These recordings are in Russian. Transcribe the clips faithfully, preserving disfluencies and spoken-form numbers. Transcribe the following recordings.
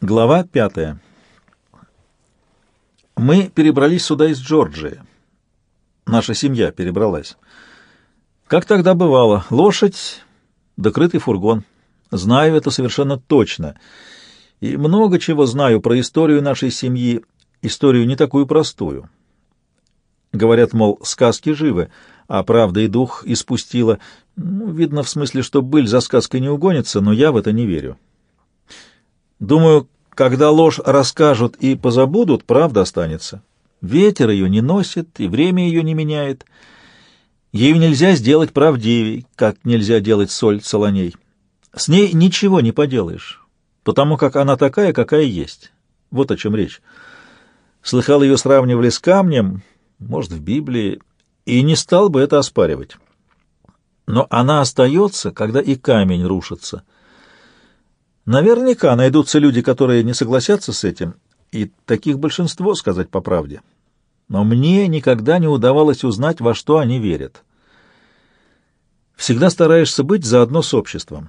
Глава пятая. Мы перебрались сюда из Джорджии. Наша семья перебралась. Как тогда бывало, лошадь, докрытый фургон. Знаю это совершенно точно. И много чего знаю про историю нашей семьи, историю не такую простую. Говорят, мол, сказки живы, а правда и дух испустила. Ну, видно, в смысле, что быль за сказкой не угонится, но я в это не верю. Думаю, когда ложь расскажут и позабудут, правда останется. Ветер ее не носит, и время ее не меняет. Ею нельзя сделать правдивей, как нельзя делать соль солоней. С ней ничего не поделаешь, потому как она такая, какая есть. Вот о чем речь. Слыхал, ее сравнивали с камнем, может, в Библии, и не стал бы это оспаривать. Но она остается, когда и камень рушится. Наверняка найдутся люди, которые не согласятся с этим, и таких большинство, сказать по правде. Но мне никогда не удавалось узнать, во что они верят. Всегда стараешься быть заодно с обществом.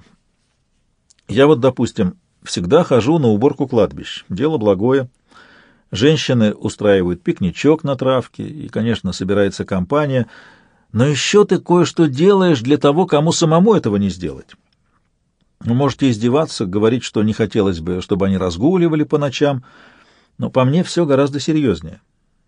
Я вот, допустим, всегда хожу на уборку кладбищ. Дело благое. Женщины устраивают пикничок на травке, и, конечно, собирается компания, но еще ты кое-что делаешь для того, кому самому этого не сделать. Вы можете издеваться, говорить, что не хотелось бы, чтобы они разгуливали по ночам, но по мне все гораздо серьезнее.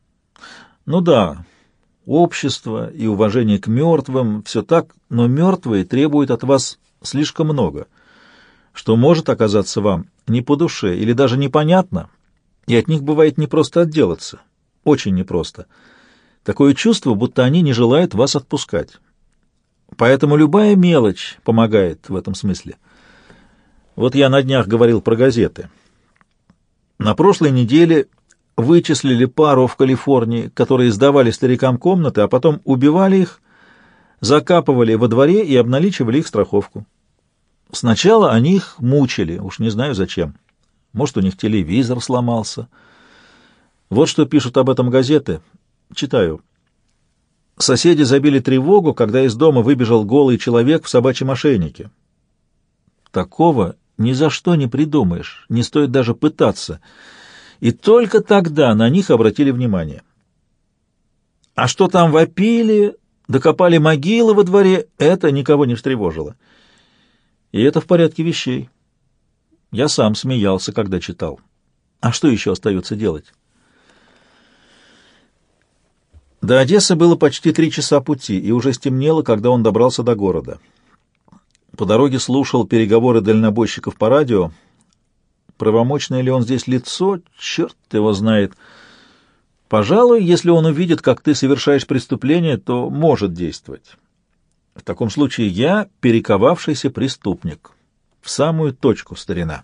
Ну да, общество и уважение к мертвым — все так, но мертвые требуют от вас слишком много, что может оказаться вам не по душе или даже непонятно, и от них бывает непросто отделаться, очень непросто. Такое чувство, будто они не желают вас отпускать. Поэтому любая мелочь помогает в этом смысле. Вот я на днях говорил про газеты. На прошлой неделе вычислили пару в Калифорнии, которые сдавали старикам комнаты, а потом убивали их, закапывали во дворе и обналичивали их страховку. Сначала они их мучили, уж не знаю зачем. Может, у них телевизор сломался. Вот что пишут об этом газеты. Читаю. Соседи забили тревогу, когда из дома выбежал голый человек в собачьем ошейнике. Такого ни за что не придумаешь, не стоит даже пытаться. И только тогда на них обратили внимание. А что там вопили, докопали могилы во дворе, это никого не встревожило. И это в порядке вещей. Я сам смеялся, когда читал. А что еще остается делать? До Одессы было почти три часа пути, и уже стемнело, когда он добрался до города. По дороге слушал переговоры дальнобойщиков по радио. Правомочное ли он здесь лицо? Черт его знает. Пожалуй, если он увидит, как ты совершаешь преступление, то может действовать. В таком случае я перековавшийся преступник. В самую точку, старина.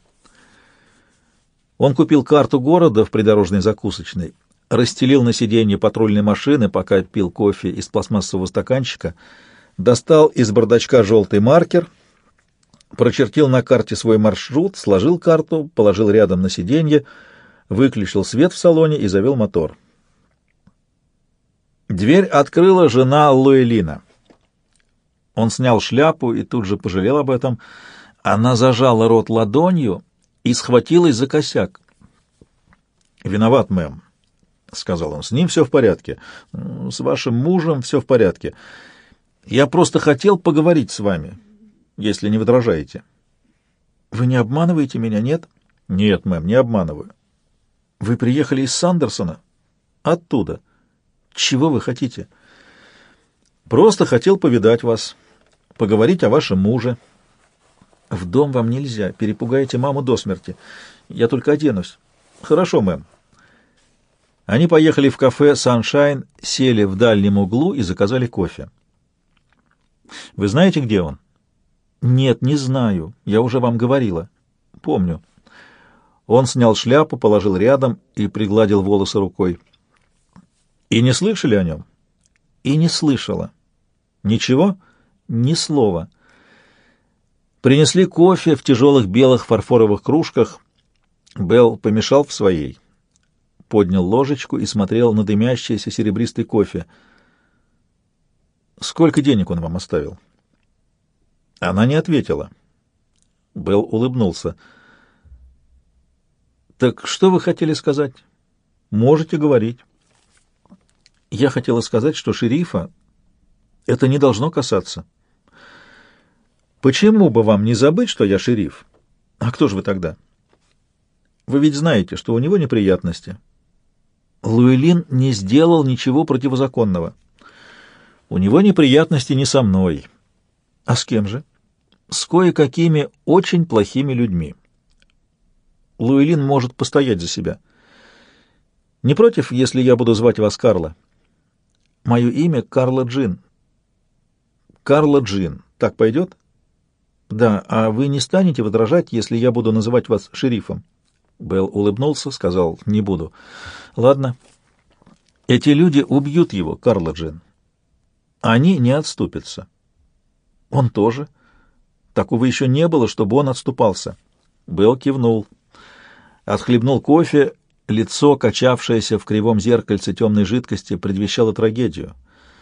Он купил карту города в придорожной закусочной, расстелил на сиденье патрульной машины, пока пил кофе из пластмассового стаканчика, достал из бардачка желтый маркер, прочертил на карте свой маршрут, сложил карту, положил рядом на сиденье, выключил свет в салоне и завел мотор. Дверь открыла жена Луэлина. Он снял шляпу и тут же пожалел об этом. Она зажала рот ладонью и схватилась за косяк. «Виноват, мэм», — сказал он, — «с ним все в порядке. С вашим мужем все в порядке. Я просто хотел поговорить с вами, если не возражаете». «Вы не обманываете меня, нет?» «Нет, мэм, не обманываю». «Вы приехали из Сандерсона?» «Оттуда». «Чего вы хотите?» «Просто хотел повидать вас, поговорить о вашем муже». «В дом вам нельзя, перепугаете маму до смерти. Я только оденусь». «Хорошо, мэм». Они поехали в кафе «Саншайн», сели в дальнем углу и заказали кофе. «Вы знаете, где он?» «Нет, не знаю. Я уже вам говорила». «Помню». Он снял шляпу, положил рядом и пригладил волосы рукой. «И не слышали о нем?» «И не слышала». «Ничего?» «Ни слова». Принесли кофе в тяжелых белых фарфоровых кружках. Белл помешал в своей. Поднял ложечку и смотрел на дымящийся серебристый кофе. «Сколько денег он вам оставил?» Она не ответила. Белл улыбнулся. Так что вы хотели сказать? Можете говорить. Я хотела сказать, что шерифа это не должно касаться. Почему бы вам не забыть, что я шериф? А кто же вы тогда? Вы ведь знаете, что у него неприятности. Луэлин не сделал ничего противозаконного. У него неприятности не со мной. А с кем же? С кое-какими очень плохими людьми. Луэлин может постоять за себя. Не против, если я буду звать вас Карла? Мое имя Карла Джин. Карла Джин. Так пойдет? Да, а вы не станете возражать, если я буду называть вас шерифом? Белл улыбнулся, сказал: не буду. Ладно. Эти люди убьют его, Карла Джин. Они не отступятся. Он тоже. Такого еще не было, чтобы он отступался. Белл кивнул. Отхлебнул кофе. Лицо, качавшееся в кривом зеркальце темной жидкости, предвещало трагедию.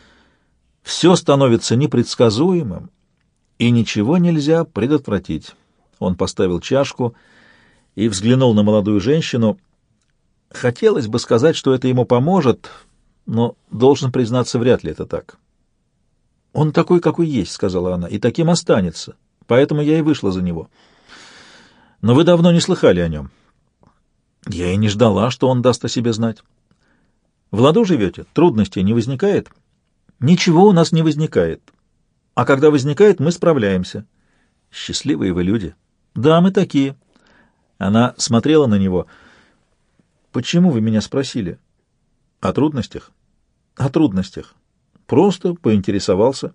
Все становится непредсказуемым, и ничего нельзя предотвратить. Он поставил чашку и взглянул на молодую женщину. Хотелось бы сказать, что это ему поможет, но, должен признаться, вряд ли это так. «Он такой, какой есть», — сказала она, — «и таким останется, поэтому я и вышла за него. Но вы давно не слыхали о нем». «Я и не ждала, что он даст о себе знать». «В ладу живете? Трудностей не возникает?» «Ничего у нас не возникает. А когда возникает, мы справляемся». «Счастливые вы люди». «Да, мы такие». Она смотрела на него. «Почему вы меня спросили?» «О трудностях?» «О трудностях. Просто поинтересовался».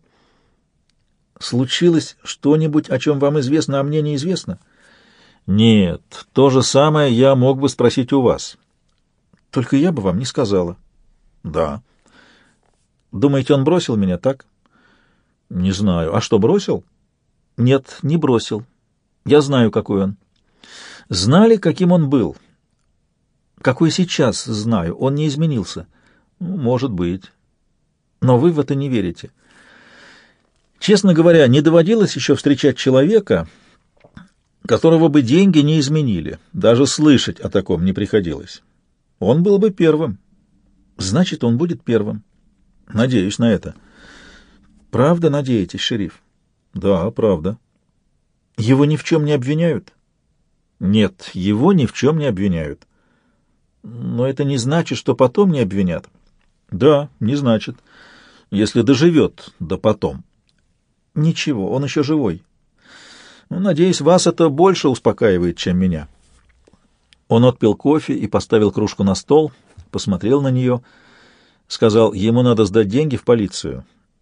«Случилось что-нибудь, о чем вам известно, а мне неизвестно?» «Нет, то же самое я мог бы спросить у вас. Только я бы вам не сказала». «Да». «Думаете, он бросил меня, так?» «Не знаю. А что, бросил?» «Нет, не бросил. Я знаю, какой он». «Знали, каким он был?» «Какой сейчас знаю. Он не изменился». Ну, «может быть. Но вы в это не верите». «Честно говоря, не доводилось еще встречать человека, которого бы деньги не изменили. Даже слышать о таком не приходилось. Он был бы первым». «Значит, он будет первым». «Надеюсь на это». «Правда надеетесь, шериф?» «Да, правда». «Его ни в чем не обвиняют?» «Нет, его ни в чем не обвиняют». «Но это не значит, что потом не обвинят». «Да, не значит. Если доживет до потом». «Ничего, он еще живой». Ну, надеюсь, вас это больше успокаивает, чем меня». Он отпил кофе и поставил кружку на стол, посмотрел на нее, сказал, ему надо сдать деньги в полицию.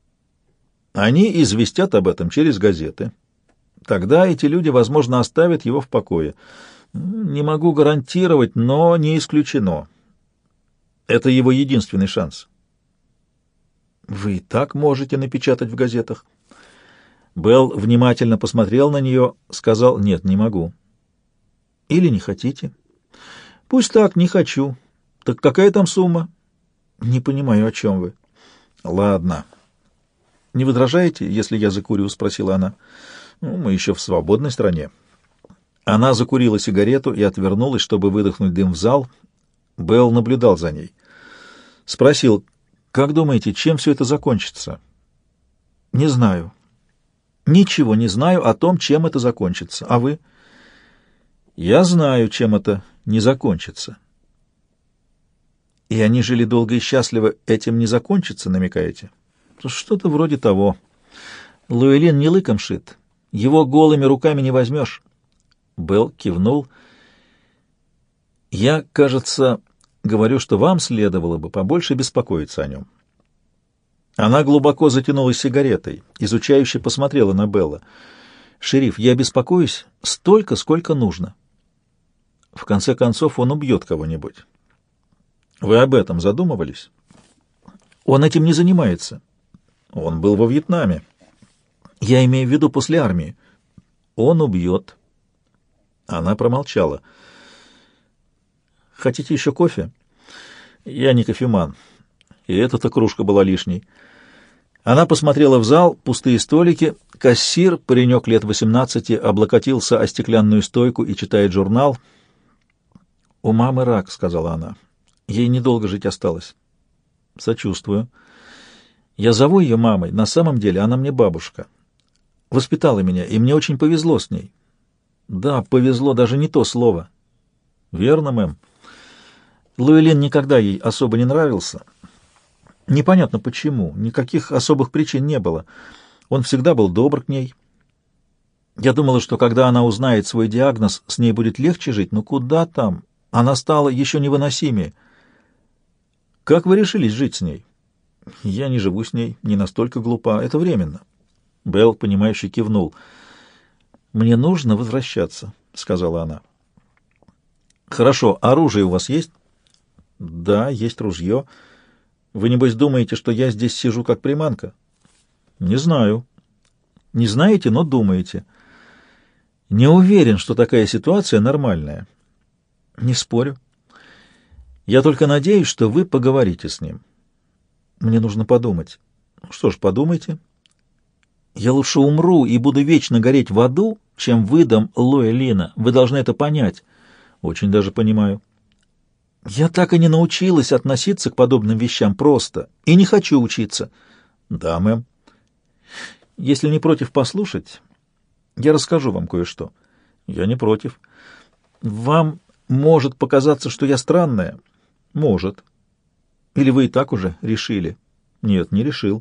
Они известят об этом через газеты. Тогда эти люди, возможно, оставят его в покое. Не могу гарантировать, но не исключено. Это его единственный шанс. Вы и так можете напечатать в газетах. Белл внимательно посмотрел на нее, сказал: «Нет, не могу». «Или не хотите?» «Пусть так, не хочу». «Так какая там сумма?» «Не понимаю, о чем вы». «Ладно». «Не возражаете, если я закурю?» — спросила она. «Ну, мы еще в свободной стране». Она закурила сигарету и отвернулась, чтобы выдохнуть дым в зал. Белл наблюдал за ней. Спросил: «Как думаете, чем все это закончится?» «Не знаю». «Ничего не знаю о том, чем это закончится. А вы?» «Я знаю, чем это не закончится». «И они жили долго и счастливо, этим не закончится, намекаете?» «Что-то вроде того. Луэлин не лыком шит. Его голыми руками не возьмешь». Белл кивнул. «Я, кажется, говорю, что вам следовало бы побольше беспокоиться о нем». Она глубоко затянулась сигаретой, изучающе посмотрела на Белла. «Шериф, я беспокоюсь столько, сколько нужно. В конце концов, он убьет кого-нибудь. Вы об этом задумывались?» «Он этим не занимается. Он был во Вьетнаме. Я имею в виду после армии. Он убьет». Она промолчала. «Хотите еще кофе?» «Я не кофеман. И эта-то кружка была лишней». Она посмотрела в зал, пустые столики. Кассир, паренек лет восемнадцати, облокотился о стеклянную стойку и читает журнал. «У мамы рак», — сказала она. «Ей недолго жить осталось». «Сочувствую. Я зову ее мамой. На самом деле она мне бабушка. Воспитала меня, и мне очень повезло с ней». «Да, повезло, даже не то слово». «Верно, мэм. Луэлин никогда ей особо не нравился. Непонятно почему, никаких особых причин не было. Он всегда был добр к ней. Я думала, что когда она узнает свой диагноз, с ней будет легче жить, но куда там? Она стала еще невыносимее». «Как вы решились жить с ней?» «Я не живу с ней, не настолько глупа. Это временно». Белл, понимающе кивнул. «Мне нужно возвращаться», — сказала она. «Хорошо, оружие у вас есть?» «Да, есть ружье. Вы, небось, думаете, что я здесь сижу как приманка?» «Не знаю». «Не знаете, но думаете». «Не уверен, что такая ситуация нормальная». «Не спорю. Я только надеюсь, что вы поговорите с ним. Мне нужно подумать». «Что ж, подумайте. Я лучше умру и буду вечно гореть в аду, чем выдам Луэлина. Вы должны это понять». «Очень даже понимаю». «Я так и не научилась относиться к подобным вещам просто, и не хочу учиться». «Да, мэм». «Если не против послушать, я расскажу вам кое-что». «Я не против». «Вам может показаться, что я странная?» «Может». «Или вы и так уже решили?» «Нет, не решил».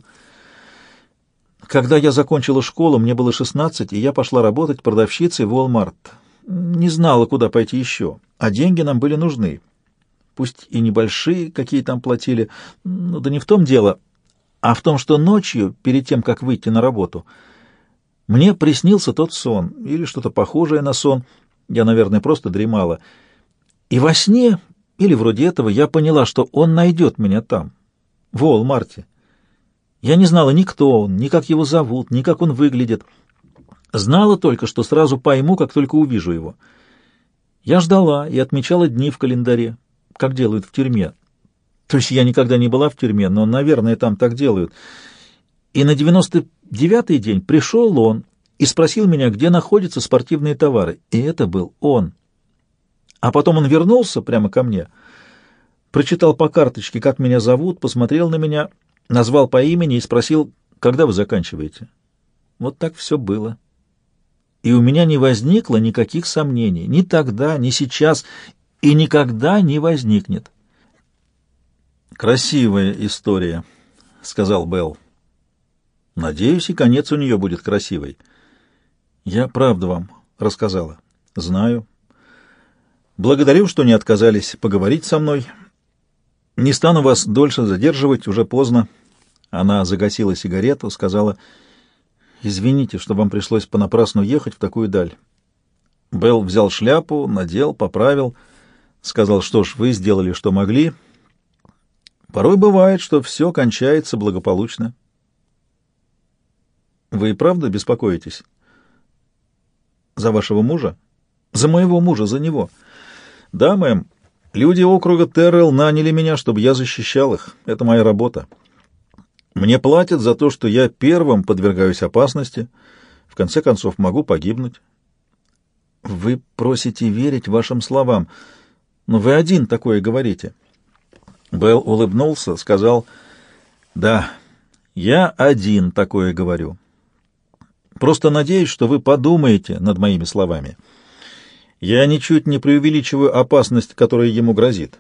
«Когда я закончила школу, мне было шестнадцать, и я пошла работать продавщицей в Walmart. Не знала, куда пойти еще, а деньги нам были нужны. Пусть и небольшие, какие там платили, но да не в том дело, а в том, что ночью, перед тем, как выйти на работу, мне приснился тот сон, или что-то похожее на сон, я, наверное, просто дремала. И во сне, или вроде этого, я поняла, что он найдет меня там, в Уолмарте. Я не знала ни кто он, ни как его зовут, ни как он выглядит. Знала только, что сразу пойму, как только увижу его. Я ждала и отмечала дни в календаре, как делают в тюрьме. То есть я никогда не была в тюрьме, но, наверное, там так делают. И на девяносто девятый день пришел он и спросил меня, где находятся спортивные товары. И это был он. А потом он вернулся прямо ко мне, прочитал по карточке, как меня зовут, посмотрел на меня, назвал по имени и спросил, когда вы заканчиваете. Вот так все было. И у меня не возникло никаких сомнений, ни тогда, ни сейчас, и никогда не возникнет. «Красивая история», — сказал Белл. «Надеюсь, и конец у нее будет красивый». «Я правду вам рассказала». «Знаю. Благодарю, что не отказались поговорить со мной. Не стану вас дольше задерживать, уже поздно». Она загасила сигарету, сказала: «Извините, что вам пришлось понапрасну ехать в такую даль». Белл взял шляпу, надел, поправил, сказал: «Что ж, вы сделали, что могли. Порой бывает, что все кончается благополучно». «Вы и правда беспокоитесь?» «За вашего мужа?» «За моего мужа, за него». «Да, мэм. Люди округа Террелл наняли меня, чтобы я защищал их. Это моя работа. Мне платят за то, что я первым подвергаюсь опасности. В конце концов, могу погибнуть». «Вы просите верить вашим словам, но вы один такое говорите». Белл улыбнулся, сказал: «Да, я один такое говорю. Просто надеюсь, что вы подумаете над моими словами. Я ничуть не преувеличиваю опасность, которая ему грозит.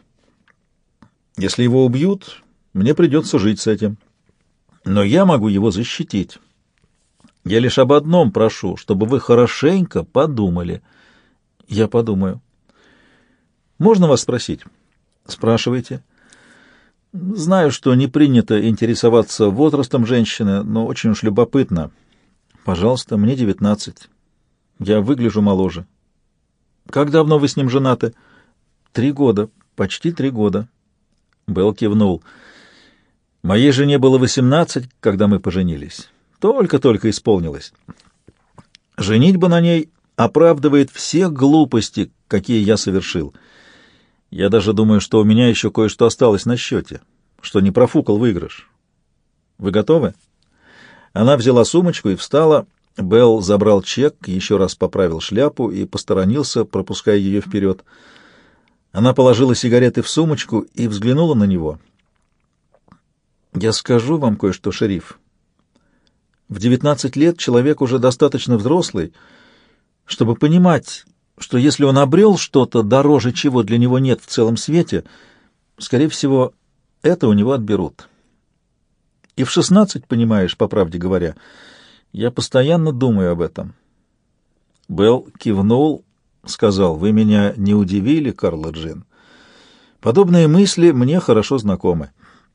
Если его убьют, мне придется жить с этим. Но я могу его защитить. Я лишь об одном прошу, чтобы вы хорошенько подумали». «Я подумаю». «Можно вас спросить?» «Спрашивайте». «Знаю, что не принято интересоваться возрастом женщины, но очень уж любопытно». «Пожалуйста, мне девятнадцать. Я выгляжу моложе». «Как давно вы с ним женаты?» «Три года. Почти три года». Белл кивнул. «Моей жене было восемнадцать, когда мы поженились. Только-только исполнилось. Женитьба на ней оправдывает все глупости, какие я совершил. Я даже думаю, что у меня еще кое-что осталось на счете, что не профукал выигрыш. Вы готовы?» Она взяла сумочку и встала. Белл забрал чек, еще раз поправил шляпу и посторонился, пропуская ее вперед. Она положила сигареты в сумочку и взглянула на него. «Я скажу вам кое-что, шериф. В девятнадцать лет человек уже достаточно взрослый, чтобы понимать, что если он обрел что-то дороже, чего для него нет в целом свете, скорее всего, это у него отберут. И в шестнадцать, понимаешь, по правде говоря, я постоянно думаю об этом». Белл кивнул, сказал: «Вы меня не удивили, Карла Джин. Подобные мысли мне хорошо знакомы».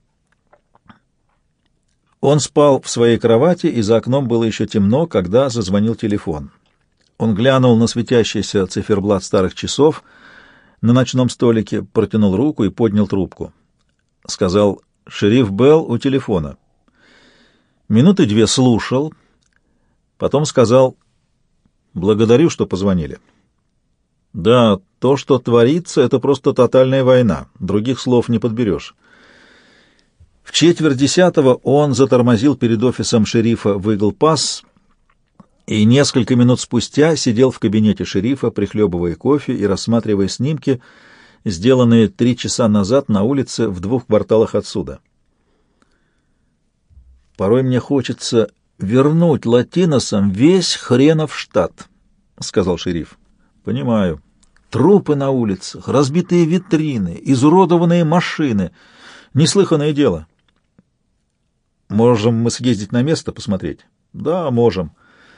Он спал в своей кровати, и за окном было еще темно, когда зазвонил телефон. Он глянул на светящийся циферблат старых часов на ночном столике, протянул руку и поднял трубку. Сказал: «Шериф Белл у телефона». Минуты две слушал, потом сказал: «Благодарю, что позвонили». «Да, то, что творится, это просто тотальная война, других слов не подберешь». В четверть десятого он затормозил перед офисом шерифа в Игл-Пасс и несколько минут спустя сидел в кабинете шерифа, прихлебывая кофе и рассматривая снимки, сделанные три часа назад на улице в двух кварталах отсюда. «Порой мне хочется вернуть латиносам весь хренов штат», — сказал шериф. «Понимаю. Трупы на улицах, разбитые витрины, изуродованные машины. Неслыханное дело». «Можем мы съездить на место посмотреть?» «Да, можем».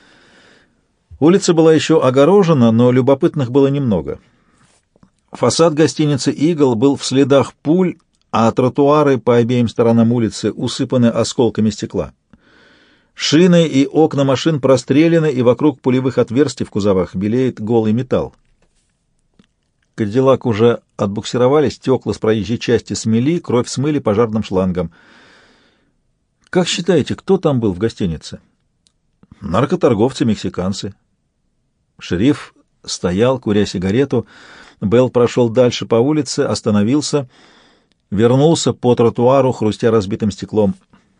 Улица была еще огорожена, но любопытных было немного. Фасад гостиницы «Игл» был в следах пуль, а тротуары по обеим сторонам улицы усыпаны осколками стекла. Шины и окна машин прострелены, и вокруг пулевых отверстий в кузовах белеет голый металл. Кадиллак уже отбуксировали, стекла с проезжей части смели, кровь смыли пожарным шлангом. «Как считаете, кто там был в гостинице?» «Наркоторговцы-мексиканцы». Шериф стоял, куря сигарету. Белл прошел дальше по улице, остановился, вернулся по тротуару, хрустя разбитым стеклом.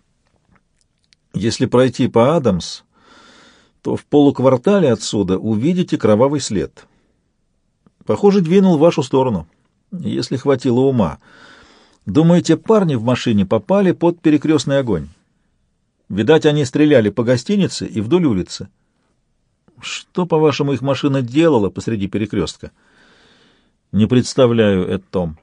«Если пройти по Адамс, то в полуквартале отсюда увидите кровавый след. Похоже, двинул в вашу сторону, если хватило ума. Думаете, парни в машине попали под перекрестный огонь? Видать, они стреляли по гостинице и вдоль улицы. Что, по-вашему, их машина делала посреди перекрестка?» «Не представляю, это Том».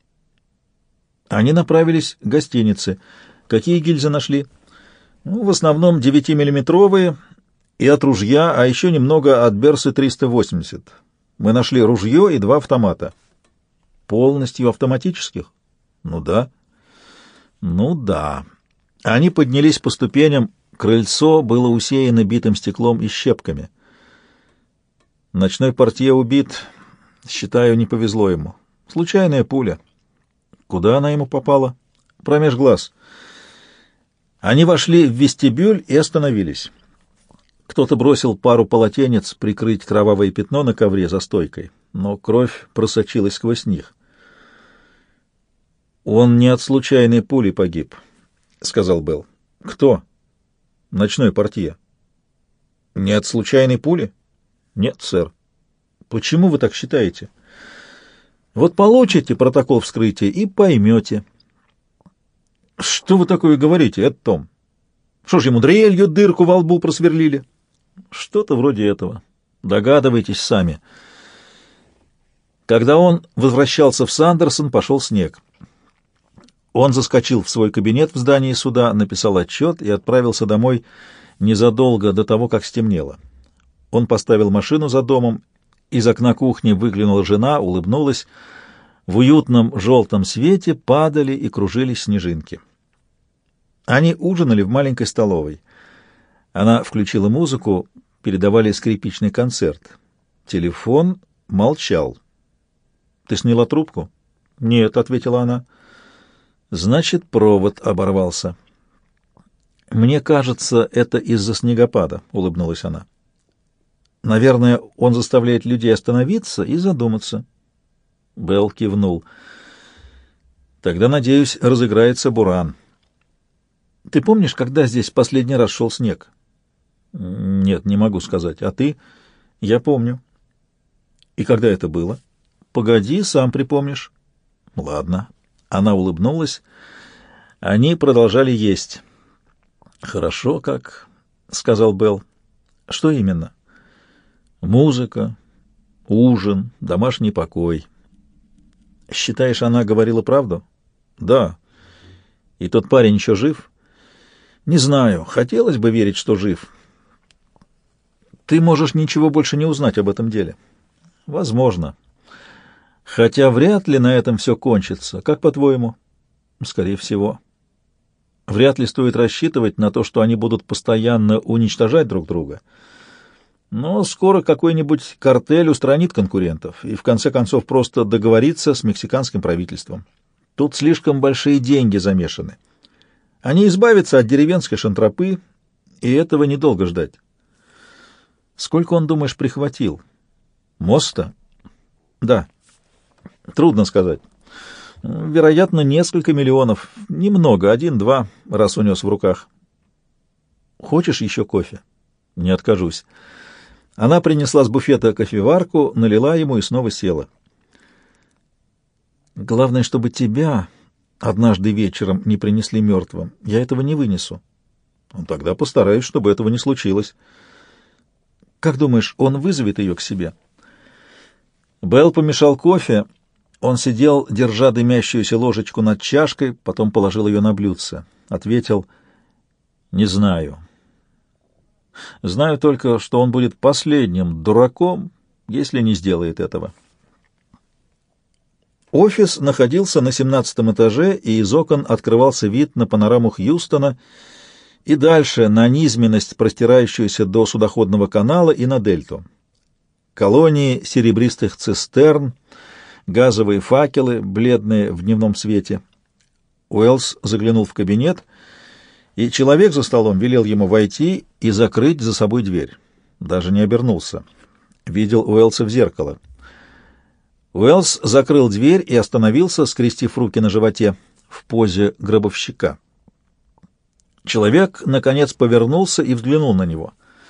Они направились к гостинице. Какие гильзы нашли? Ну, в основном девятимиллиметровые и от ружья, а еще немного от Берсы триста восемьдесят. Мы нашли ружье и два автомата. Полностью автоматических? Ну да. Ну да. Они поднялись по ступеням. Крыльцо было усеяно битым стеклом и щепками. Ночной портье убит. Считаю, не повезло ему. Случайная пуля. Куда она ему попала? Промеж глаз. Они вошли в вестибюль и остановились. Кто-то бросил пару полотенец прикрыть кровавое пятно на ковре за стойкой, но кровь просочилась сквозь них. «Он не от случайной пули погиб», — сказал Белл. «Кто?» «Ночной портье». «Не от случайной пули?» «Нет, сэр». «Почему вы так считаете?» «Вот получите протокол вскрытия и поймете». «Что вы такое говорите, это Том? Что ж, ему дрелью дырку во лбу просверлили?» «Что-то вроде этого. Догадывайтесь сами». Когда он возвращался в Сандерсон, пошел снег. Он заскочил в свой кабинет в здании суда, написал отчет и отправился домой незадолго до того, как стемнело. Он поставил машину за домом, из окна кухни выглянула жена, улыбнулась. В уютном желтом свете падали и кружились снежинки. Они ужинали в маленькой столовой. Она включила музыку, передавали скрипичный концерт. Телефон молчал. «Ты сняла трубку?» «Нет», — ответила она. «Значит, провод оборвался». «Мне кажется, это из-за снегопада», — улыбнулась она. «Наверное, он заставляет людей остановиться и задуматься». Белл кивнул. «Тогда, надеюсь, разыграется буран». «Ты помнишь, когда здесь последний раз шел снег?» «Нет, не могу сказать. А ты?» «Я помню». «И когда это было?» погоди, сам припомнишь. Ладно. Она улыбнулась. Они продолжали есть. Хорошо как, сказал Белл. Что именно? Музыка, ужин, домашний покой. Считаешь, она говорила правду? Да. И тот парень еще жив? Не знаю. Хотелось бы верить, что жив. Ты можешь ничего больше не узнать об этом деле. Возможно. Хотя вряд ли на этом все кончится. Как по-твоему? Скорее всего. Вряд ли стоит рассчитывать на то, что они будут постоянно уничтожать друг друга. Но скоро какой-нибудь картель устранит конкурентов и в конце концов просто договорится с мексиканским правительством. Тут слишком большие деньги замешаны. Они избавятся от деревенской шантропы, и этого недолго ждать. Сколько он, думаешь, прихватил? Моста? Да. Трудно сказать. Вероятно, несколько миллионов. Немного, один-два, раз унес в руках. Хочешь еще кофе? Не откажусь. Она принесла с буфета кофеварку, налила ему и снова села. Главное, чтобы тебя однажды вечером не принесли мертвым. Я этого не вынесу. Ну, тогда постараюсь, чтобы этого не случилось. Как думаешь, он вызовет ее к себе? Белл помешал кофе. Он сидел, держа дымящуюся ложечку над чашкой, потом положил ее на блюдце. Ответил: «Не знаю. Знаю только, что он будет последним дураком, если не сделает этого». Офис находился на семнадцатом этаже, и из окон открывался вид на панораму Хьюстона и дальше на низменность, простирающуюся до судоходного канала, и на дельту. Колонии серебристых цистерн, газовые факелы, бледные в дневном свете. Уэллс заглянул в кабинет, и человек за столом велел ему войти и закрыть за собой дверь. Даже не обернулся. Видел Уэллса в зеркало. Уэллс закрыл дверь и остановился, скрестив руки на животе, в позе гробовщика. Человек, наконец, повернулся и взглянул на него.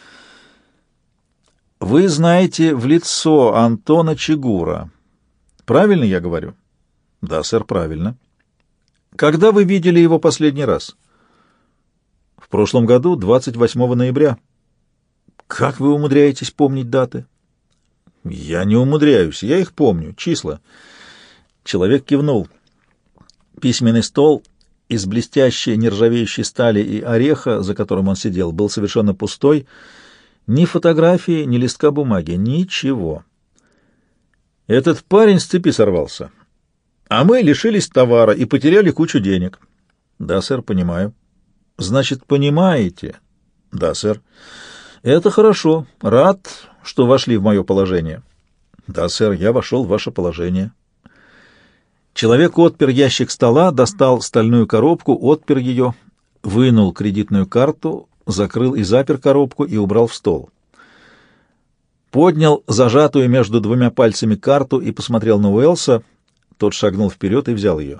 «Вы знаете в лицо Антона Чигура. Правильно я говорю?» «Да, сэр, правильно». «Когда вы видели его последний раз?» «В прошлом году, двадцать восьмого ноября». «Как вы умудряетесь помнить даты?» «Я не умудряюсь, я их помню, числа». Человек кивнул. Письменный стол из блестящей нержавеющей стали и ореха, за которым он сидел, был совершенно пустой. Ни фотографии, ни листка бумаги, ничего. Этот парень с цепи сорвался, а мы лишились товара и потеряли кучу денег. Да, сэр, понимаю. Значит, понимаете? Да, сэр. Это хорошо. Рад, что вошли в мое положение. Да, сэр, я вошел в ваше положение. Человек отпер ящик стола, достал стальную коробку, отпер ее, вынул кредитную карту, закрыл и запер коробку и убрал в стол. Поднял зажатую между двумя пальцами карту и посмотрел на Уэллса. Тот шагнул вперед и взял ее.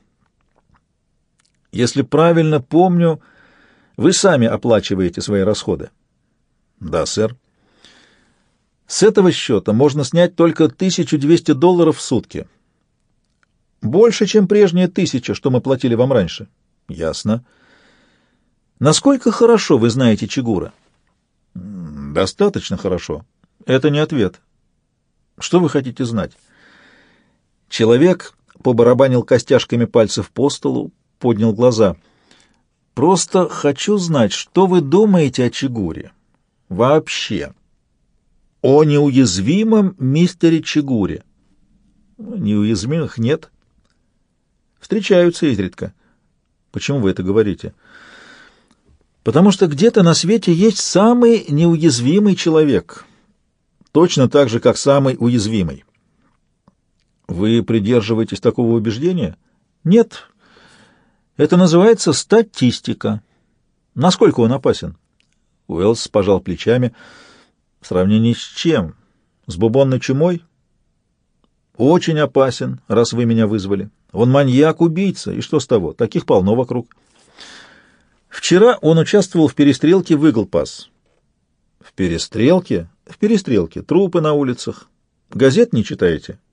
«Если правильно помню, вы сами оплачиваете свои расходы?» «Да, сэр». «С этого счета можно снять только тысячу двести долларов в сутки. Больше, чем прежняя тысяча, что мы платили вам раньше». «Ясно». «Насколько хорошо вы знаете Чигура?» «Достаточно хорошо». «Это не ответ». «Что вы хотите знать?» Человек побарабанил костяшками пальцев по столу, поднял глаза. «Просто хочу знать, что вы думаете о Чигуре. Вообще. О неуязвимом мистере Чигуре». «Неуязвимых нет». «Встречаются изредка». «Почему вы это говорите?» «Потому что где-то на свете есть самый неуязвимый человек. Точно так же, как самый уязвимый». «Вы придерживаетесь такого убеждения?» «Нет. Это называется статистика». «Насколько он опасен?» Уэллс пожал плечами. «В сравнении с чем? С бубонной чумой?» «Очень опасен, раз вы меня вызвали. Он маньяк-убийца, и что с того? Таких полно вокруг». «Вчера он участвовал в перестрелке в Игл-Пасс». «В перестрелке?» «В перестрелке. Трупы на улицах. Газет не читаете?»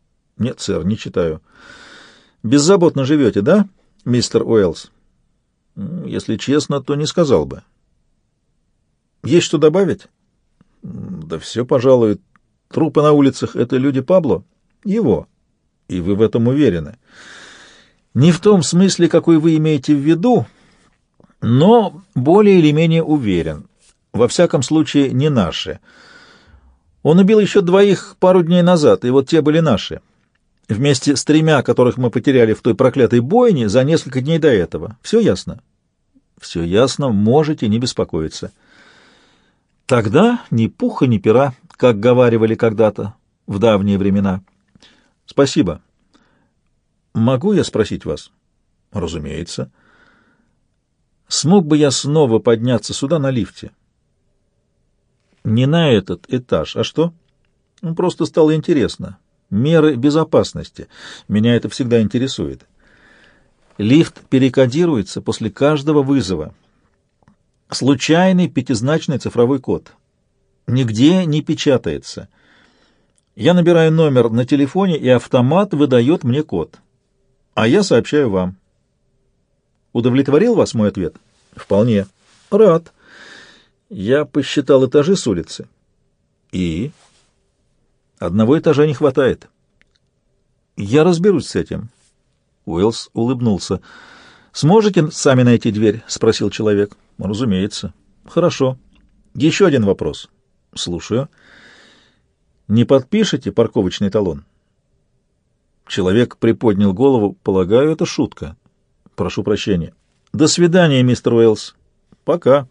Нет, сэр, не читаю. Беззаботно живете, да, мистер Уэллс? Если честно, то не сказал бы. Есть что добавить? Да все, пожалуй. Трупы на улицах — это люди Пабло? Его. И вы в этом уверены? Не в том смысле, какой вы имеете в виду, но более или менее уверен. Во всяком случае, не наши. Он убил еще двоих пару дней назад, и вот те были наши. Вместе с тремя, которых мы потеряли в той проклятой бойне за несколько дней до этого. Все ясно? Все ясно, можете не беспокоиться. Тогда ни пуха, ни пера, как говаривали когда-то в давние времена. Спасибо. Могу я спросить вас? Разумеется. Смог бы я снова подняться сюда на лифте? Не на этот этаж, а что? Ну, просто стало интересно. Меры безопасности. Меня это всегда интересует. Лифт перекодируется после каждого вызова. Случайный пятизначный цифровой код. Нигде не печатается. Я набираю номер на телефоне, и автомат выдает мне код. А я сообщаю вам. Удовлетворил вас мой ответ? Вполне. Рад. Я посчитал этажи с улицы. И... Одного этажа не хватает. Я разберусь с этим. Уэллс улыбнулся. «Сможете сами найти дверь?» — спросил человек. «Разумеется». «Хорошо. Еще один вопрос». «Слушаю». «Не подпишете парковочный талон?» Человек приподнял голову. «Полагаю, это шутка». «Прошу прощения». «До свидания, мистер Уэллс». «Пока».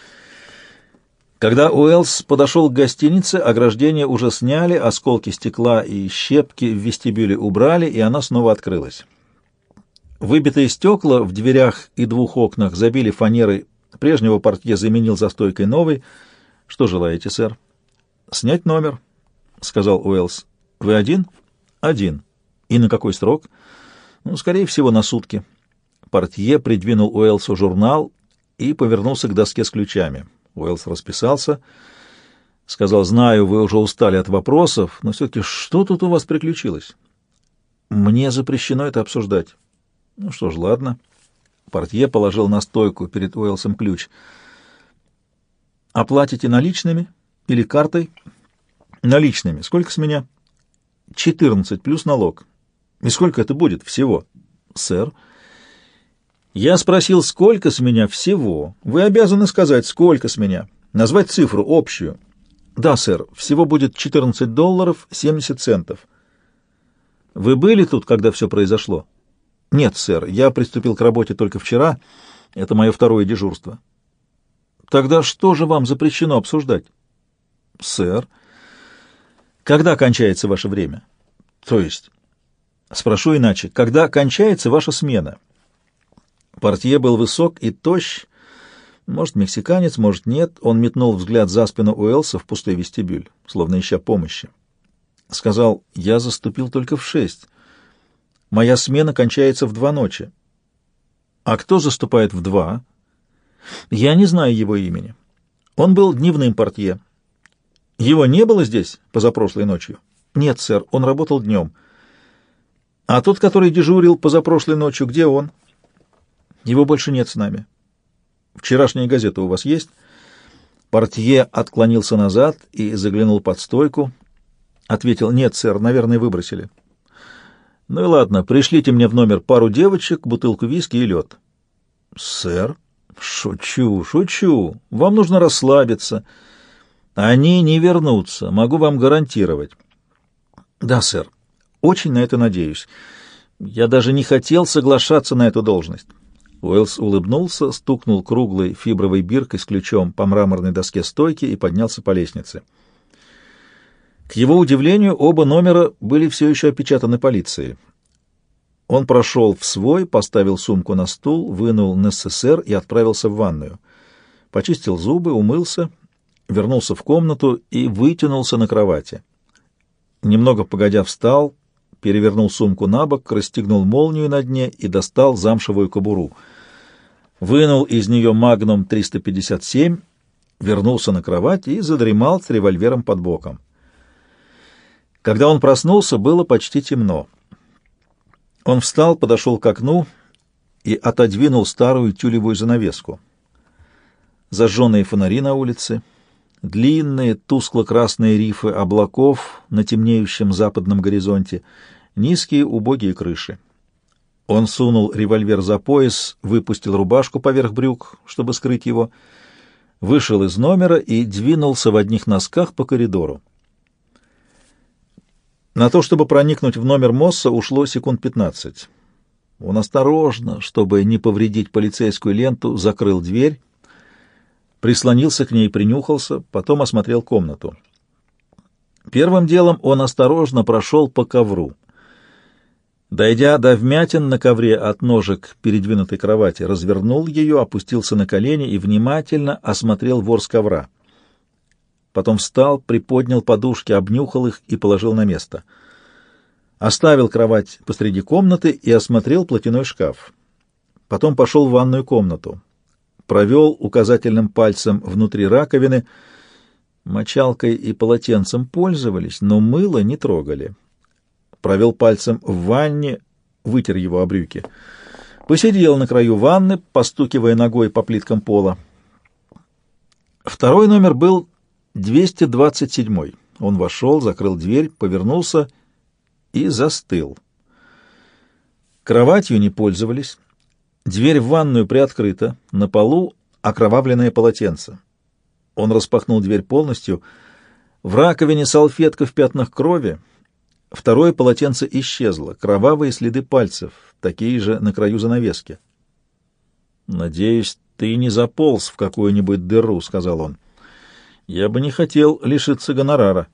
Когда Уэллс подошел к гостинице, ограждение уже сняли, осколки стекла и щепки в вестибюле убрали, и она снова открылась. Выбитые стекла в дверях и двух окнах забили фанерой, прежнего портье заменил за стойкой новый. «Что желаете, сэр?» «Снять номер», — сказал Уэллс. «Вы один?» «Один». «И на какой срок?» «Ну, скорее всего, на сутки». Портье придвинул Уэллсу журнал и повернулся к доске с ключами. Уэллс расписался, сказал: «Знаю, вы уже устали от вопросов, но все-таки что тут у вас приключилось?» «Мне запрещено это обсуждать». «Ну что ж, ладно». Портье положил на стойку перед Уэллсом ключ. «Оплатите наличными или картой?» «Наличными. Сколько с меня?» «Четырнадцать плюс налог». «И сколько это будет всего?» «Сэр». «Я спросил, сколько с меня всего. Вы обязаны сказать, сколько с меня. Назвать цифру общую». «Да, сэр. Всего будет четырнадцать долларов семьдесят центов». «Вы были тут, когда все произошло?» «Нет, сэр. Я приступил к работе только вчера. Это мое второе дежурство». «Тогда что же вам запрещено обсуждать?» «Сэр». «Когда кончается ваше время?» «То есть?» «Спрошу иначе. Когда кончается ваша смена?» Портье был высок и тощ, может, мексиканец, может, нет. Он метнул взгляд за спину Уэллса в пустой вестибюль, словно ища помощи. Сказал: «Я заступил только в шесть. Моя смена кончается в два ночи». «А кто заступает в два?» «Я не знаю его имени. Он был дневным портье». «Его не было здесь позапрошлой ночью?» «Нет, сэр, он работал днем». «А тот, который дежурил позапрошлой ночью, где он?» «Его больше нет с нами». «Вчерашняя газета у вас есть?» Портье отклонился назад и заглянул под стойку. Ответил: «Нет, сэр, наверное, выбросили». «Ну и ладно, пришлите мне в номер пару девочек, бутылку виски и лед». «Сэр?» «Шучу, шучу. Вам нужно расслабиться. Они не вернутся, могу вам гарантировать». «Да, сэр. Очень на это надеюсь. Я даже не хотел соглашаться на эту должность». Уэллс улыбнулся, стукнул круглой фибровой биркой с ключом по мраморной доске стойки и поднялся по лестнице. К его удивлению, оба номера были все еще опечатаны полицией. Он прошел в свой, поставил сумку на стул, вынул НССР и отправился в ванную. Почистил зубы, умылся, вернулся в комнату и вытянулся на кровати. Немного погодя встал, перевернул сумку на бок, расстегнул молнию на дне и достал замшевую кобуру. Вынул из нее «Магнум триста пятьдесят семь», вернулся на кровать и задремал с револьвером под боком. Когда он проснулся, было почти темно. Он встал, подошел к окну и отодвинул старую тюлевую занавеску. Зажженные фонари на улице, длинные тускло-красные рифы облаков на темнеющем западном горизонте, низкие убогие крыши. Он сунул револьвер за пояс, выпустил рубашку поверх брюк, чтобы скрыть его, вышел из номера и двинулся в одних носках по коридору. На то, чтобы проникнуть в номер Мосса, ушло секунд пятнадцать. Он осторожно, чтобы не повредить полицейскую ленту, закрыл дверь, прислонился к ней, принюхался, потом осмотрел комнату. Первым делом он осторожно прошел по ковру. Дойдя до вмятин на ковре от ножек передвинутой кровати, развернул ее, опустился на колени и внимательно осмотрел ворс ковра. Потом встал, приподнял подушки, обнюхал их и положил на место. Оставил кровать посреди комнаты и осмотрел платяной шкаф. Потом пошел в ванную комнату. Провел указательным пальцем внутри раковины. Мочалкой и полотенцем пользовались, но мыло не трогали. Провел пальцем в ванне, вытер его о брюки. Посидел на краю ванны, постукивая ногой по плиткам пола. Второй номер был двести двадцать седьмой. Он вошел, закрыл дверь, повернулся и застыл. Кроватью не пользовались. Дверь в ванную приоткрыта. На полу окровавленное полотенце. Он распахнул дверь полностью. В раковине салфетка в пятнах крови. Второе полотенце исчезло. Кровавые следы пальцев, такие же на краю занавески. «Надеюсь, ты не заполз в какую-нибудь дыру», — сказал он. «Я бы не хотел лишиться гонорара».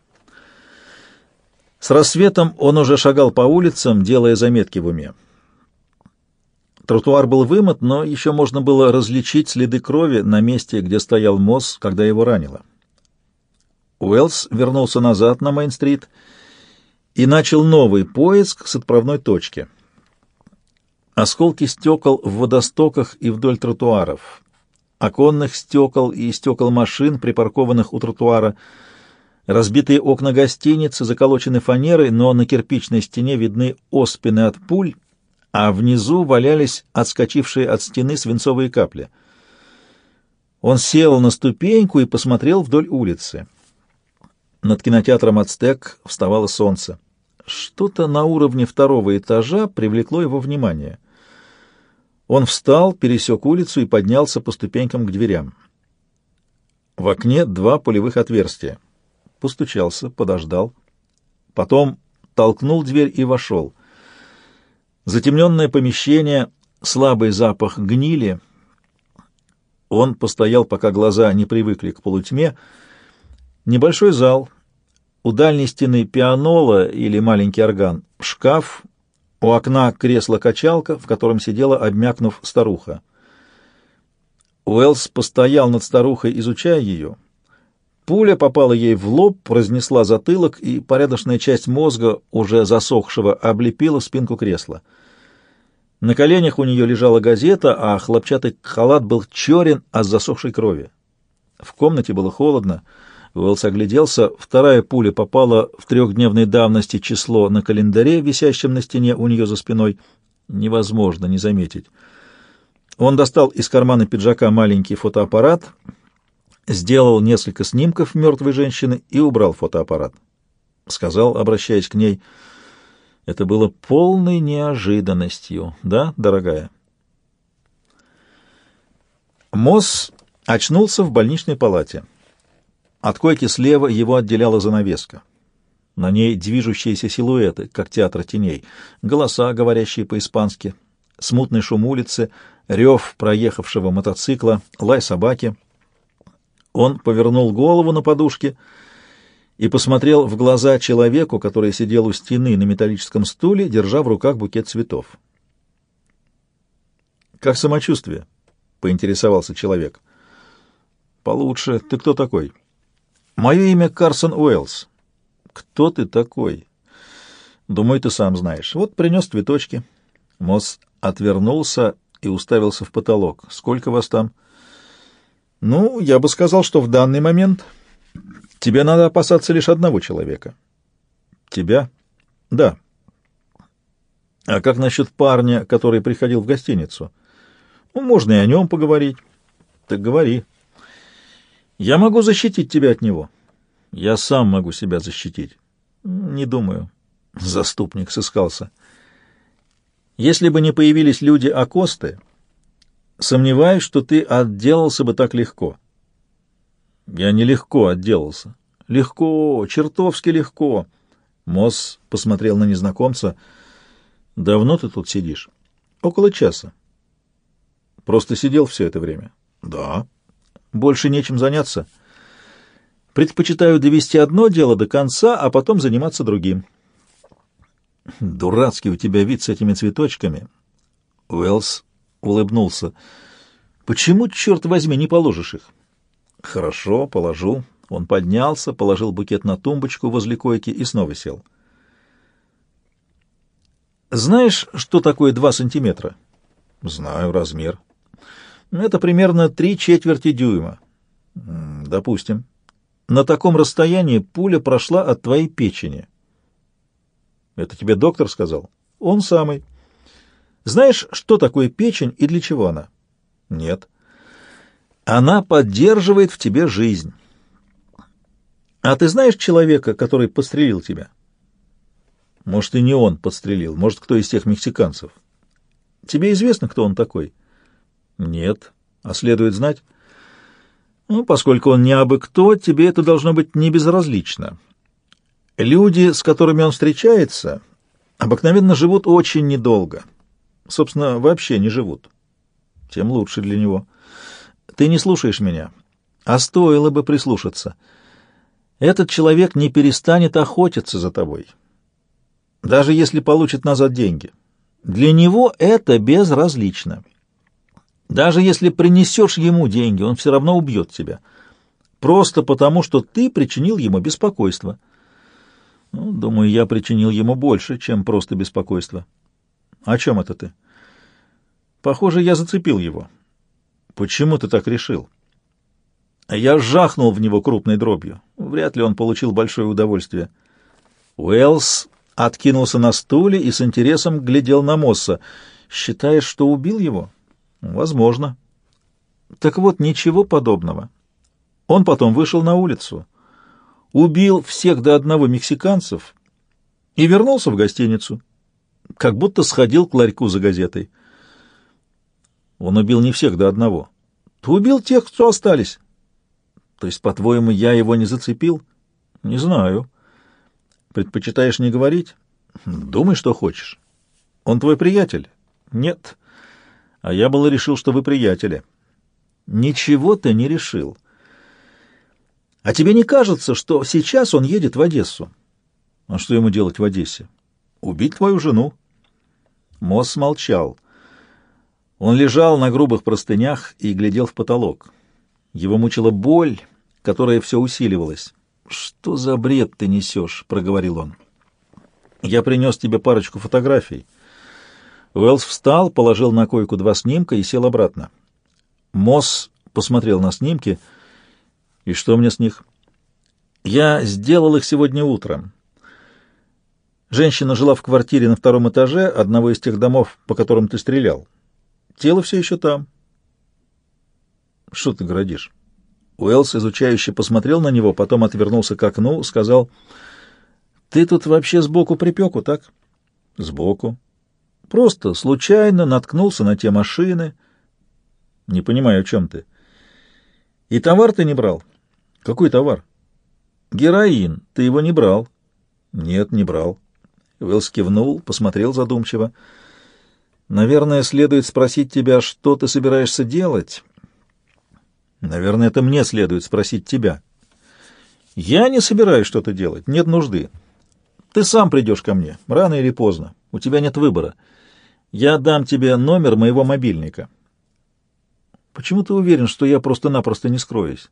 С рассветом он уже шагал по улицам, делая заметки в уме. Тротуар был вымыт, но еще можно было различить следы крови на месте, где стоял Мосс, когда его ранило. Уэллс вернулся назад на Мейн-стрит и начал новый поиск с отправной точки. Осколки стекол в водостоках и вдоль тротуаров, оконных стекол и стекол машин, припаркованных у тротуара, разбитые окна гостиницы заколочены фанерой, но на кирпичной стене видны оспины от пуль, а внизу валялись отскочившие от стены свинцовые капли. Он сел на ступеньку и посмотрел вдоль улицы. Над кинотеатром «Ацтек» вставало солнце. Что-то на уровне второго этажа привлекло его внимание. Он встал, пересек улицу и поднялся по ступенькам к дверям. В окне два пулевых отверстия. Постучался, подождал. Потом толкнул дверь и вошел. Затемненное помещение, слабый запах гнили. Он постоял, пока глаза не привыкли к полутьме. Небольшой зал. У дальней стены пианола или маленький орган, шкаф, у окна кресло-качалка, в котором сидела, обмякнув, старуха. Уэллс постоял над старухой, изучая ее. Пуля попала ей в лоб, разнесла затылок, и порядочная часть мозга, уже засохшего, облепила спинку кресла. На коленях у нее лежала газета, а хлопчатый халат был черен от засохшей крови. В комнате было холодно. Уэллс огляделся. Вторая пуля попала в трехдневной давности число на календаре, висящем на стене у нее за спиной. Невозможно не заметить. Он достал из кармана пиджака маленький фотоаппарат, сделал несколько снимков мертвой женщины и убрал фотоаппарат. Сказал, обращаясь к ней: «Это было полной неожиданностью, да, дорогая?» Мосс очнулся в больничной палате. От койки слева его отделяла занавеска. На ней движущиеся силуэты, как театр теней, голоса, говорящие по-испански, смутный шум улицы, рев проехавшего мотоцикла, лай собаки. Он повернул голову на подушке и посмотрел в глаза человеку, который сидел у стены на металлическом стуле, держа в руках букет цветов. «Как самочувствие?» — поинтересовался человек. «Получше. Ты кто такой?» «Мое имя Карсон Уэллс». «Кто ты такой?» «Думаю, ты сам знаешь. Вот принес цветочки». Мосс отвернулся и уставился в потолок. «Сколько вас там?» «Ну, я бы сказал, что в данный момент тебе надо опасаться лишь одного человека. Тебя? Да. А как насчет парня, который приходил в гостиницу? Ну, можно и о нем поговорить. Так говори. Я могу защитить тебя от него. Я сам могу себя защитить. Не думаю. Заступник сыскался. Если бы не появились люди Акосты, сомневаюсь, что ты отделался бы так легко. Я нелегко отделался. Легко, чертовски легко. Мосс посмотрел на незнакомца. Давно ты тут сидишь? Около часа. Просто сидел все это время? Да. Больше нечем заняться. Предпочитаю довести одно дело до конца, а потом заниматься другим. Дурацкий у тебя вид с этими цветочками. Уэллс улыбнулся. Почему, черт возьми, не положишь их? Хорошо, положу. Он поднялся, положил букет на тумбочку возле койки и снова сел. Знаешь, что такое два сантиметра? Знаю размер. Это примерно три четверти дюйма. Допустим. На таком расстоянии пуля прошла от твоей печени. Это тебе доктор сказал? Он самый. Знаешь, что такое печень и для чего она? Нет. Она поддерживает в тебе жизнь. А ты знаешь человека, который подстрелил тебя? Может, и не он подстрелил, может, кто из тех мексиканцев. Тебе известно, кто он такой? Нет. А следует знать? Ну, поскольку он не абы кто, тебе это должно быть не безразлично. Люди, с которыми он встречается, обыкновенно живут очень недолго. Собственно, вообще не живут. Тем лучше для него. Ты не слушаешь меня, а стоило бы прислушаться. Этот человек не перестанет охотиться за тобой, даже если получит назад деньги. Для него это безразлично. Даже если принесешь ему деньги, он все равно убьет тебя. Просто потому, что ты причинил ему беспокойство. Ну, думаю, я причинил ему больше, чем просто беспокойство. О чем это ты? Похоже, я зацепил его. Почему ты так решил? Я жахнул в него крупной дробью. Вряд ли он получил большое удовольствие. Уэллс откинулся на стуле и с интересом глядел на Мосса. Считаешь, что убил его? Возможно. Так вот, ничего подобного. Он потом вышел на улицу, убил всех до одного мексиканцев и вернулся в гостиницу, как будто сходил к ларьку за газетой. Он убил не всех до одного. Ты убил тех, кто остались. То есть, по-твоему, я его не зацепил? Не знаю. Предпочитаешь не говорить? Думай, что хочешь. Он твой приятель? Нет. А я было решил, что вы приятели. Ничего ты не решил. А тебе не кажется, что сейчас он едет в Одессу? А что ему делать в Одессе? Убить твою жену. Мосс молчал. Он лежал на грубых простынях и глядел в потолок. Его мучила боль, которая все усиливалась. «Что за бред ты несешь?» — проговорил он. «Я принес тебе парочку фотографий». Уэллс встал, положил на койку два снимка и сел обратно. Мосс посмотрел на снимки. «И что мне с них?» «Я сделал их сегодня утром. Женщина жила в квартире на втором этаже одного из тех домов, по которым ты стрелял. Тело все еще там». «Что ты городишь?» Уэллс изучающе посмотрел на него, потом отвернулся к окну, сказал: «Ты тут вообще сбоку припеку, так?» «Сбоку. Просто случайно наткнулся на те машины». «Не понимаю, о чем ты». «И товар ты не брал?» «Какой товар?» «Героин. Ты его не брал?» «Нет, не брал». Уэллс кивнул, посмотрел задумчиво. «Наверное, следует спросить тебя, что ты собираешься делать?» «Наверное, это мне следует спросить тебя». «Я не собираюсь что-то делать, нет нужды. Ты сам придешь ко мне, рано или поздно. У тебя нет выбора. Я дам тебе номер моего мобильника». «Почему ты уверен, что я просто-напросто не скроюсь?»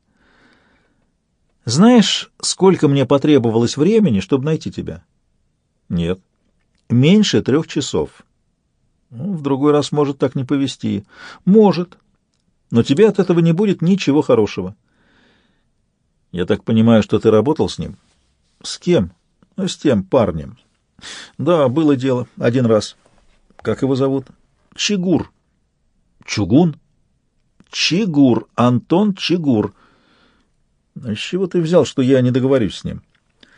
«Знаешь, сколько мне потребовалось времени, чтобы найти тебя?» «Нет». «Меньше трех часов». Ну, в другой раз может так не повезти. «Может. Но тебе от этого не будет ничего хорошего». «Я так понимаю, что ты работал с ним?» «С кем?» С тем парнем. Да, было дело. Один раз. Как его зовут? Чигур. Чугун? Чигур. Антон Чигур. А с чего ты взял, что я не договорюсь с ним?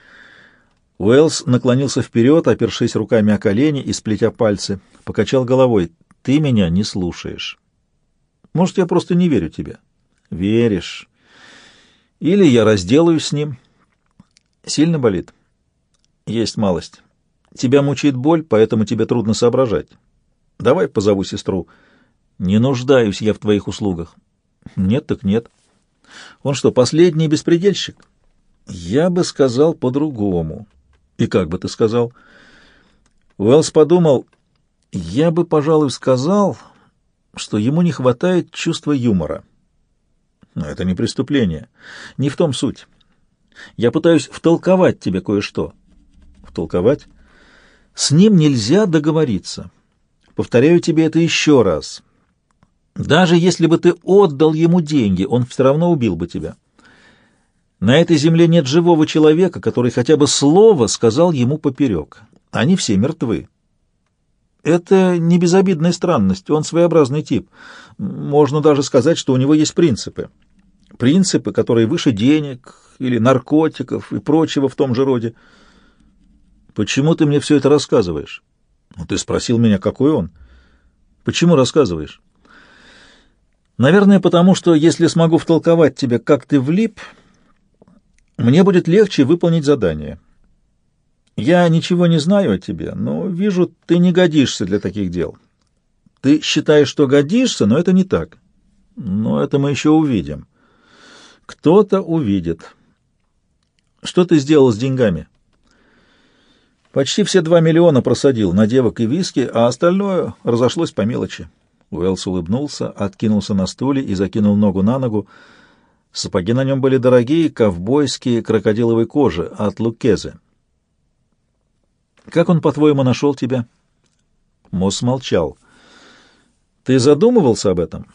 Уэллс наклонился вперед, опершись руками о колени и сплетя пальцы. Покачал головой. Ты меня не слушаешь. Может, я просто не верю тебе? Веришь. Или я разделаюсь с ним. Сильно болит? Есть малость. Тебя мучает боль, поэтому тебе трудно соображать. Давай позову сестру. Не нуждаюсь я в твоих услугах. Нет так нет. Он что, последний беспредельщик? Я бы сказал по-другому. И как бы ты сказал? Уэллс подумал, я бы, пожалуй, сказал, что ему не хватает чувства юмора. Но это не преступление. Не в том суть. Я пытаюсь втолковать тебе кое-что. Втолковать? С ним нельзя договориться. Повторяю тебе это еще раз. Даже если бы ты отдал ему деньги, он все равно убил бы тебя. На этой земле нет живого человека, который хотя бы слово сказал ему поперек. Они все мертвы. Это не безобидная странность, он своеобразный тип. Можно даже сказать, что у него есть принципы. Принципы, которые выше денег или наркотиков и прочего в том же роде. Почему ты мне все это рассказываешь? Ну, ты спросил меня, какой он. Почему рассказываешь? Наверное, потому что, если смогу втолковать тебе, как ты влип, мне будет легче выполнить задание. Я ничего не знаю о тебе, но вижу, ты не годишься для таких дел. Ты считаешь, что годишься, но это не так. Но это мы еще увидим. Кто-то увидит. Что ты сделал с деньгами? Почти все два миллиона просадил на девок и виски, а остальное разошлось по мелочи. Уэллс улыбнулся, откинулся на стуле и закинул ногу на ногу. Сапоги на нем были дорогие, ковбойские, крокодиловой кожи от Лукезе. «Как он, по-твоему, нашел тебя?» Мосс молчал. «Ты задумывался об этом?»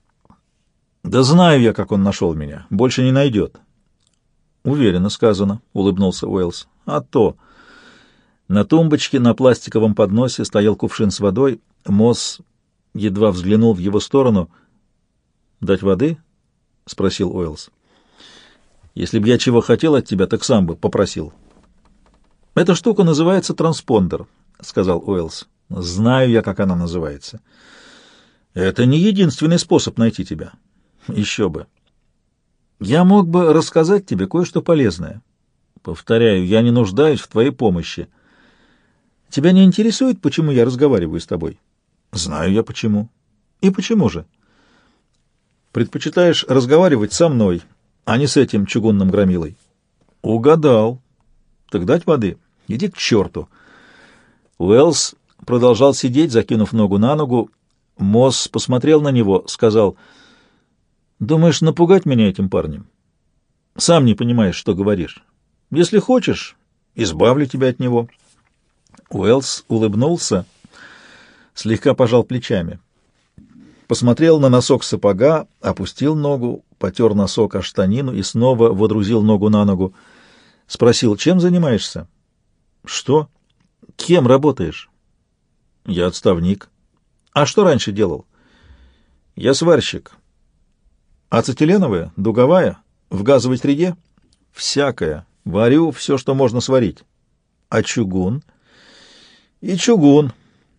«Да знаю я, как он нашел меня. Больше не найдет». «Уверенно сказано», — улыбнулся Уэллс. «А то...» На тумбочке на пластиковом подносе стоял кувшин с водой. Мосс едва взглянул в его сторону. «Дать воды?» — спросил Уэллс. «Если б я чего хотел от тебя, так сам бы попросил». «Эта штука называется транспондер», — сказал Уэллс. «Знаю я, как она называется». «Это не единственный способ найти тебя». «Еще бы». «Я мог бы рассказать тебе кое-что полезное. Повторяю, я не нуждаюсь в твоей помощи. Тебя не интересует, почему я разговариваю с тобой?» «Знаю я почему». «И почему же?» «Предпочитаешь разговаривать со мной, а не с этим чугунным громилой». «Угадал. Так дать воды? Иди к черту». Уэллс продолжал сидеть, закинув ногу на ногу. Мосс посмотрел на него, сказал: «Думаешь, напугать меня этим парнем? Сам не понимаешь, что говоришь. Если хочешь, избавлю тебя от него». Уэллс улыбнулся, слегка пожал плечами. Посмотрел на носок сапога, опустил ногу, потер носок о штанину и снова водрузил ногу на ногу. Спросил: «Чем занимаешься?» «Что? Кем работаешь?» «Я отставник». «А что раньше делал?» «Я сварщик». «Ацетиленовая? Дуговая? В газовой среде?» «Всякое. Варю все, что можно сварить». «А чугун?» «И чугун».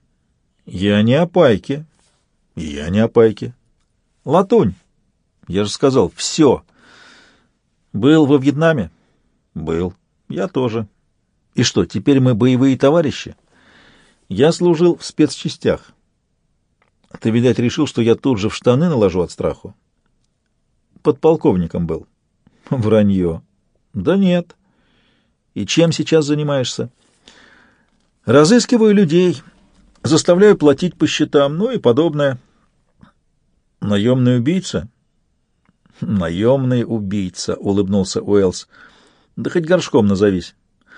«Я не о пайке». «Я не о пайке». «Латунь». «Я же сказал, все». «Был во Вьетнаме?» «Был. Я тоже». «И что, теперь мы боевые товарищи?» «Я служил в спецчастях». «Ты, видать, решил, что я тут же в штаны наложу от страху?» «Подполковником был». «Вранье». «Да нет». «И чем сейчас занимаешься?» «Разыскиваю людей, заставляю платить по счетам, ну и подобное». «Наемный убийца?» «Наемный убийца», — улыбнулся Уэллс. «Да хоть горшком назовись».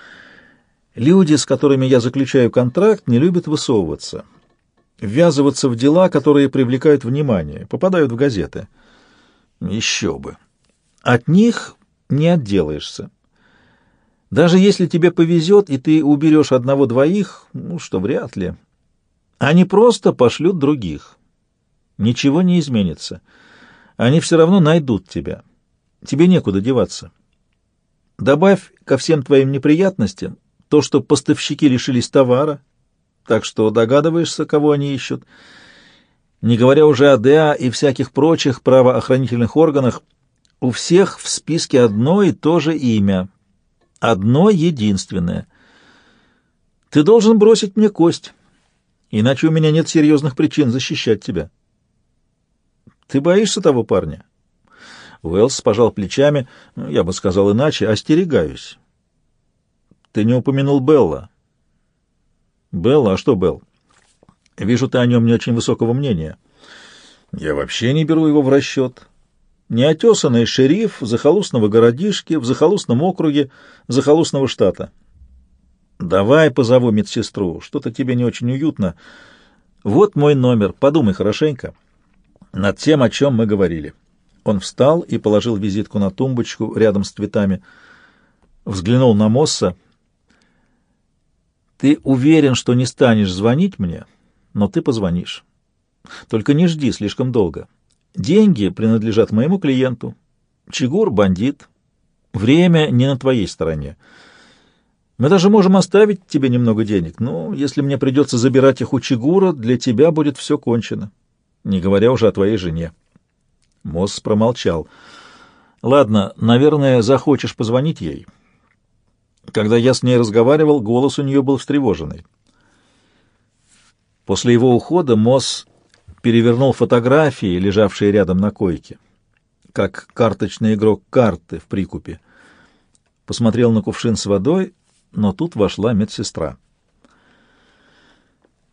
«Люди, с которыми я заключаю контракт, не любят высовываться, ввязываться в дела, которые привлекают внимание, попадают в газеты». «Еще бы». «От них не отделаешься. Даже если тебе повезет, и ты уберешь одного-двоих, ну, что вряд ли, они просто пошлют других. Ничего не изменится. Они все равно найдут тебя. Тебе некуда деваться. Добавь ко всем твоим неприятностям то, что поставщики лишились товара, так что догадываешься, кого они ищут. Не говоря уже о ДЭА и всяких прочих правоохранительных органах, у всех в списке одно и то же имя. Одно единственное. Ты должен бросить мне кость, иначе у меня нет серьезных причин защищать тебя. Ты боишься того парня? Уэллс пожал плечами. Я бы сказал иначе. Остерегаюсь. Ты не упомянул Белла. Белла? А что Белл? Вижу, ты о нем не очень высокого мнения. Я вообще не беру его в расчет. Неотесанный шериф захолустного городишки в захолустном округе захолустного штата. Давай позову медсестру. Что-то тебе не очень уютно. Вот мой номер. Подумай хорошенько над тем, о чем мы говорили. Он встал и положил визитку на тумбочку рядом с цветами. Взглянул на Мосса. Ты уверен, что не станешь звонить мне, но ты позвонишь. Только не жди слишком долго. Деньги принадлежат моему клиенту. Чигур — бандит. Время не на твоей стороне. Мы даже можем оставить тебе немного денег, но если мне придется забирать их у Чигура, для тебя будет все кончено, не говоря уже о твоей жене. Мосс промолчал. Ладно, наверное, захочешь позвонить ей. Когда я с ней разговаривал, голос у нее был встревоженный. После его ухода Мосс перевернул фотографии, лежавшие рядом на койке, как карточный игрок карты в прикупе. Посмотрел на кувшин с водой, но тут вошла медсестра.